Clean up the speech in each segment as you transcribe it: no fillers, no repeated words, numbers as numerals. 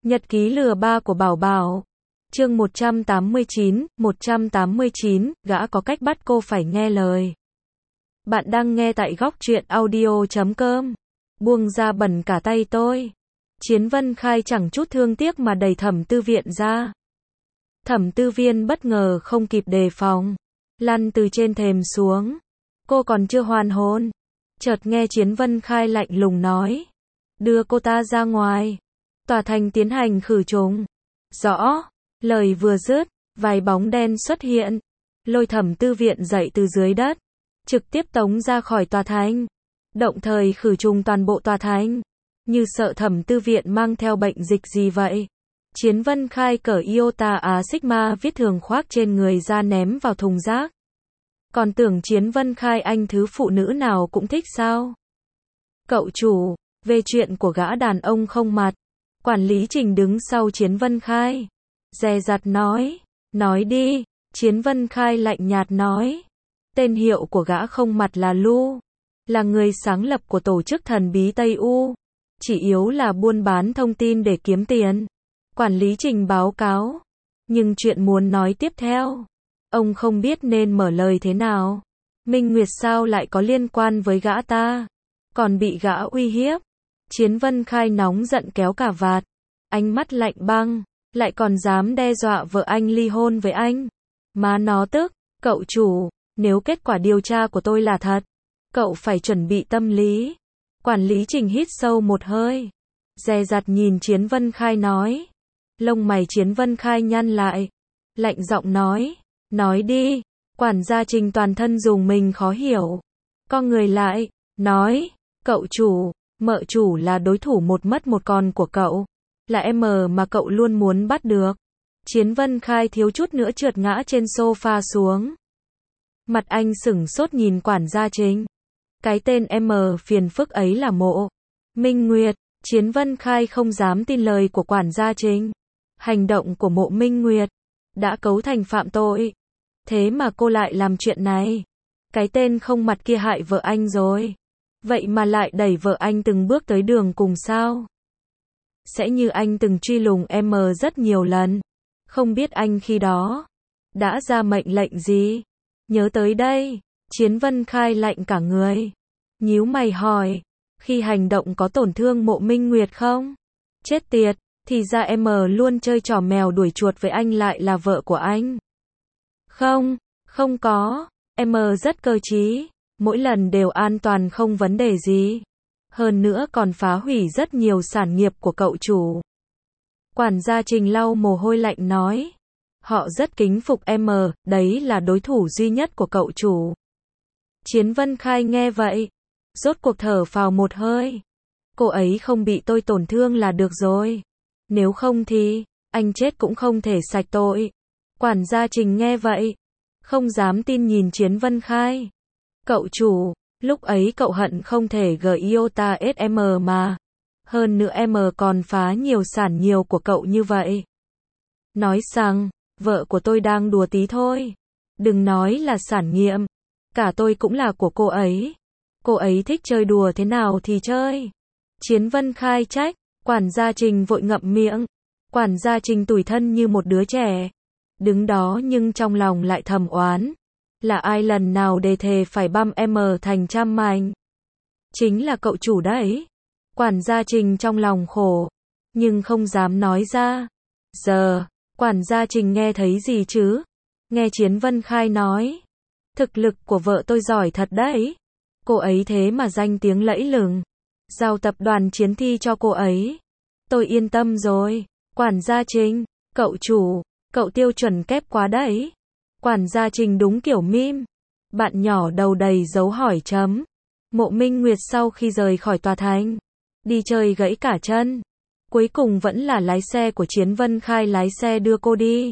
Nhật ký lừa ba của Bảo Bảo. Chương 189, gã có cách bắt cô phải nghe lời. Bạn đang nghe tại góc truyện audio.com. Buông ra bẩn cả tay tôi. Chiến Vân Khai chẳng chút thương tiếc mà đẩy Thẩm Tư Viện ra. Thẩm Tư Viên bất ngờ không kịp đề phòng, lăn từ trên thềm xuống. Cô còn chưa hoàn hồn, chợt nghe Chiến Vân Khai lạnh lùng nói: đưa cô ta ra ngoài. Tòa thành tiến hành khử trùng. Rõ. Lời vừa dứt, vài bóng đen xuất hiện, lôi Thẩm Tư Viện dậy từ dưới đất, trực tiếp tống ra khỏi tòa thành, động thời khử trùng toàn bộ tòa thành, như sợ Thẩm Tư Viện mang theo bệnh dịch gì vậy. Chiến Vân Khai cởi Iota Á Sigma viết thường khoác trên người ra ném vào thùng rác. Còn tưởng Chiến Vân Khai anh thứ phụ nữ nào cũng thích sao? Cậu chủ, về chuyện của gã đàn ông không mặt. Quản lý Trình đứng sau Chiến Vân Khai, dè dặt nói đi. Chiến Vân Khai lạnh nhạt nói, tên hiệu của gã không mặt là Lu, là người sáng lập của tổ chức thần bí Tây U, chỉ yếu là buôn bán thông tin để kiếm tiền. Quản lý Trình báo cáo, nhưng chuyện muốn nói tiếp theo, ông không biết nên mở lời thế nào. Minh Nguyệt sao lại có liên quan với gã ta, còn bị gã uy hiếp. Chiến Vân Khai nóng giận kéo cà vạt, ánh mắt lạnh băng, lại còn dám đe dọa vợ anh ly hôn với anh. Má nó tức. Cậu chủ, nếu kết quả điều tra của tôi là thật, cậu phải chuẩn bị tâm lý. Quản lý Trình hít sâu một hơi, dè dặt nhìn Chiến Vân Khai nói. Lông mày Chiến Vân Khai nhăn lại, lạnh giọng nói đi. Quản gia Trình toàn thân dùng mình khó hiểu, con người lại, nói, cậu chủ, mợ chủ là đối thủ một mất một còn của cậu, là em mà cậu luôn muốn bắt được. Chiến Vân Khai thiếu chút nữa trượt ngã trên sofa xuống. Mặt anh sửng sốt nhìn quản gia Trình. Cái tên em phiền phức ấy là Mộ Minh Nguyệt. Chiến Vân Khai không dám tin lời của quản gia Trình. Hành động của Mộ Minh Nguyệt đã cấu thành phạm tội, thế mà cô lại làm chuyện này. Cái tên không mặt kia hại vợ anh rồi, vậy mà lại đẩy vợ anh từng bước tới đường cùng sao? Sẽ như anh từng truy lùng em rất nhiều lần, không biết anh khi đó đã ra mệnh lệnh gì? Nhớ tới đây, Chiến Vân Khai lạnh cả người, nhíu mày hỏi, khi hành động có tổn thương Mộ Minh Nguyệt không? Chết tiệt, thì ra em luôn chơi trò mèo đuổi chuột với anh lại là vợ của anh. Không có, em rất cơ trí, mỗi lần đều an toàn không vấn đề gì. Hơn nữa còn phá hủy rất nhiều sản nghiệp của cậu chủ. Quản gia Trình lau mồ hôi lạnh nói, họ rất kính phục em, đấy là đối thủ duy nhất của cậu chủ. Chiến Vân Khai nghe vậy, rốt cuộc thở phào một hơi. Cô ấy không bị tôi tổn thương là được rồi. Nếu không thì, anh chết cũng không thể sạch tội. Quản gia Trình nghe vậy, không dám tin nhìn Chiến Vân Khai. Cậu chủ, lúc ấy cậu hận không thể gửi Iota SM mà. Hơn nữa em còn phá nhiều sản nhiều của cậu như vậy. Nói rằng, vợ của tôi đang đùa tí thôi. Đừng nói là sản nghiệp, cả tôi cũng là của cô ấy. Cô ấy thích chơi đùa thế nào thì chơi. Chiến Vân Khai trách, quản gia Trình vội ngậm miệng. Quản gia Trình tủi thân như một đứa trẻ, đứng đó nhưng trong lòng lại thầm oán. Là ai lần nào đề thề phải băm em thành trăm mảnh? Chính là cậu chủ đấy. Quản gia Trình trong lòng khổ, nhưng không dám nói ra. Giờ, quản gia Trình nghe thấy gì chứ? Nghe Chiến Vân Khai nói, thực lực của vợ tôi giỏi thật đấy. Cô ấy thế mà danh tiếng lẫy lừng. Giao tập đoàn Chiến Thi cho cô ấy. Tôi yên tâm rồi. Quản gia Trình, cậu chủ, cậu tiêu chuẩn kép quá đấy. Quản gia Trình đúng kiểu meme. Bạn nhỏ đầu đầy dấu hỏi chấm. Mộ Minh Nguyệt sau khi rời khỏi tòa thành, đi chơi gãy cả chân. Cuối cùng vẫn là lái xe của Chiến Vân Khai lái xe đưa cô đi.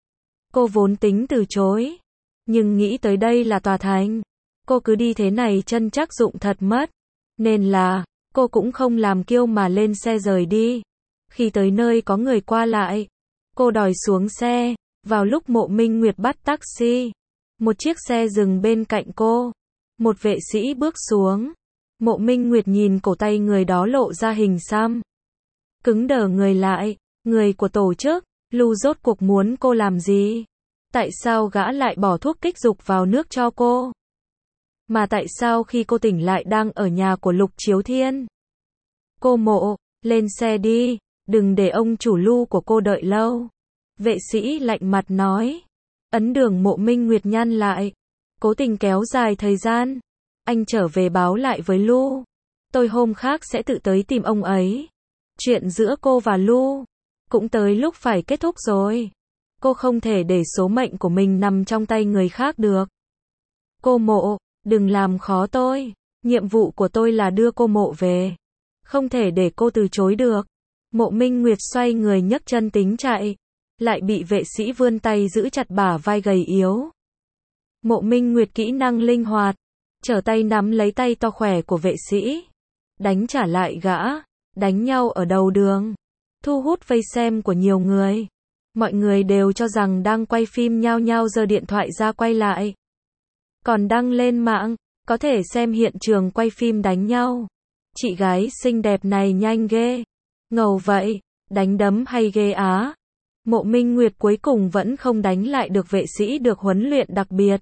Cô vốn tính từ chối, nhưng nghĩ tới đây là tòa thành, cô cứ đi thế này chân chắc dụng thật mất. Nên là, cô cũng không làm kiêu mà lên xe rời đi. Khi tới nơi có người qua lại, cô đòi xuống xe. Vào lúc Mộ Minh Nguyệt bắt taxi, một chiếc xe dừng bên cạnh cô. Một vệ sĩ bước xuống. Mộ Minh Nguyệt nhìn cổ tay người đó lộ ra hình xăm, cứng đờ người lại. Người của tổ chức, Lu rốt cuộc muốn cô làm gì? Tại sao gã lại bỏ thuốc kích dục vào nước cho cô? Mà tại sao khi cô tỉnh lại đang ở nhà của Lục Chiếu Thiên? Cô Mộ, lên xe đi, đừng để ông chủ Lu của cô đợi lâu. Vệ sĩ lạnh mặt nói. Ấn Đường Mộ Minh Nguyệt nhăn lại. Cố tình kéo dài thời gian. Anh trở về báo lại với Lu. Tôi hôm khác sẽ tự tới tìm ông ấy. Chuyện giữa cô và Lu cũng tới lúc phải kết thúc rồi. Cô không thể để số mệnh của mình nằm trong tay người khác được. Cô Mộ, đừng làm khó tôi. Nhiệm vụ của tôi là đưa cô Mộ về. Không thể để cô từ chối được. Mộ Minh Nguyệt xoay người nhấc chân tính chạy. Lại bị vệ sĩ vươn tay giữ chặt bả vai gầy yếu. Mộ Minh Nguyệt kỹ năng linh hoạt. Trở tay nắm lấy tay to khỏe của vệ sĩ. Đánh trả lại gã. Đánh nhau ở đầu đường. Thu hút vây xem của nhiều người. Mọi người đều cho rằng đang quay phim, nhao nhao giơ điện thoại ra quay lại. Còn đăng lên mạng, có thể xem hiện trường quay phim đánh nhau. Chị gái xinh đẹp này nhanh ghê. Ngầu vậy, đánh đấm hay ghê á. Mộ Minh Nguyệt cuối cùng vẫn không đánh lại được vệ sĩ được huấn luyện đặc biệt.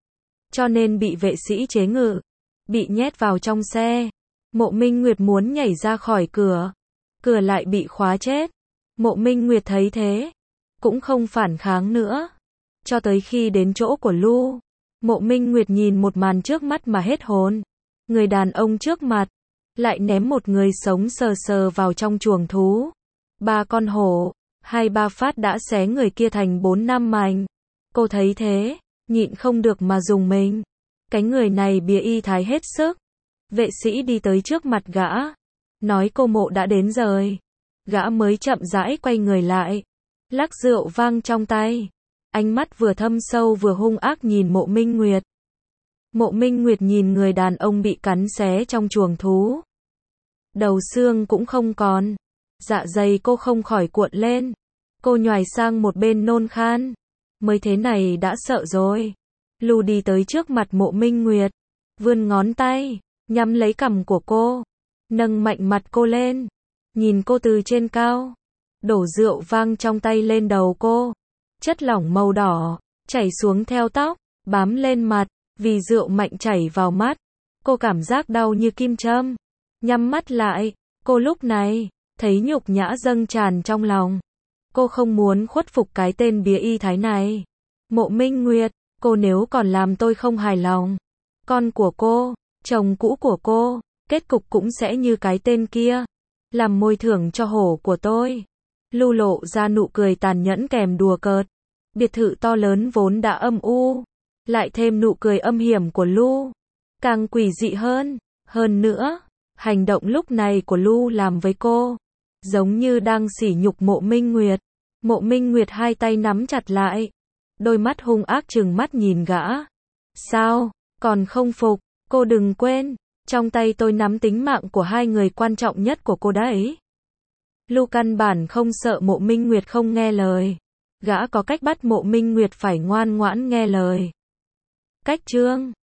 Cho nên bị vệ sĩ chế ngự. Bị nhét vào trong xe. Mộ Minh Nguyệt muốn nhảy ra khỏi cửa. Cửa lại bị khóa chết. Mộ Minh Nguyệt thấy thế. Cũng không phản kháng nữa. Cho tới khi đến chỗ của Lu. Mộ Minh Nguyệt nhìn một màn trước mắt mà hết hồn. Người đàn ông trước mặt. Lại ném một người sống sờ sờ vào trong chuồng thú. 3 con hổ. 2-3 phát đã xé người kia thành 4-5 mảnh. Cô thấy thế. Nhịn không được mà dùng mình. Cái người này bía y thái hết sức. Vệ sĩ đi tới trước mặt gã. Nói cô Mộ đã đến rồi. Gã mới chậm rãi quay người lại. Lắc rượu vang trong tay. Ánh mắt vừa thâm sâu vừa hung ác nhìn Mộ Minh Nguyệt. Mộ Minh Nguyệt nhìn người đàn ông bị cắn xé trong chuồng thú. Đầu xương cũng không còn. Dạ dày cô không khỏi cuộn lên. Cô nhoài sang một bên nôn khan. Mới thế này đã sợ rồi. Lu đi tới trước mặt Mộ Minh Nguyệt. Vươn ngón tay. Nhắm lấy cằm của cô. Nâng mạnh mặt cô lên. Nhìn cô từ trên cao. Đổ rượu vang trong tay lên đầu cô. Chất lỏng màu đỏ. Chảy xuống theo tóc. Bám lên mặt. Vì rượu mạnh chảy vào mắt. Cô cảm giác đau như kim châm. Nhắm mắt lại. Cô lúc này. Thấy nhục nhã dâng tràn trong lòng. Cô không muốn khuất phục cái tên bía y thái này. Mộ Minh Nguyệt. Cô nếu còn làm tôi không hài lòng. Con của cô. Chồng cũ của cô. Kết cục cũng sẽ như cái tên kia. Làm môi thưởng cho hổ của tôi. Lu lộ ra nụ cười tàn nhẫn kèm đùa cợt. Biệt thự to lớn vốn đã âm u. Lại thêm nụ cười âm hiểm của Lu. Càng quỷ dị hơn. Hơn nữa. Hành động lúc này của Lu làm với cô. Giống như đang sỉ nhục Mộ Minh Nguyệt. Mộ Minh Nguyệt hai tay nắm chặt lại. Đôi mắt hung ác trừng mắt nhìn gã. Sao? Còn không phục? Cô đừng quên. Trong tay tôi nắm tính mạng của 2 người quan trọng nhất của cô đấy. Lu căn bản không sợ Mộ Minh Nguyệt không nghe lời. Gã có cách bắt Mộ Minh Nguyệt phải ngoan ngoãn nghe lời. Cách chương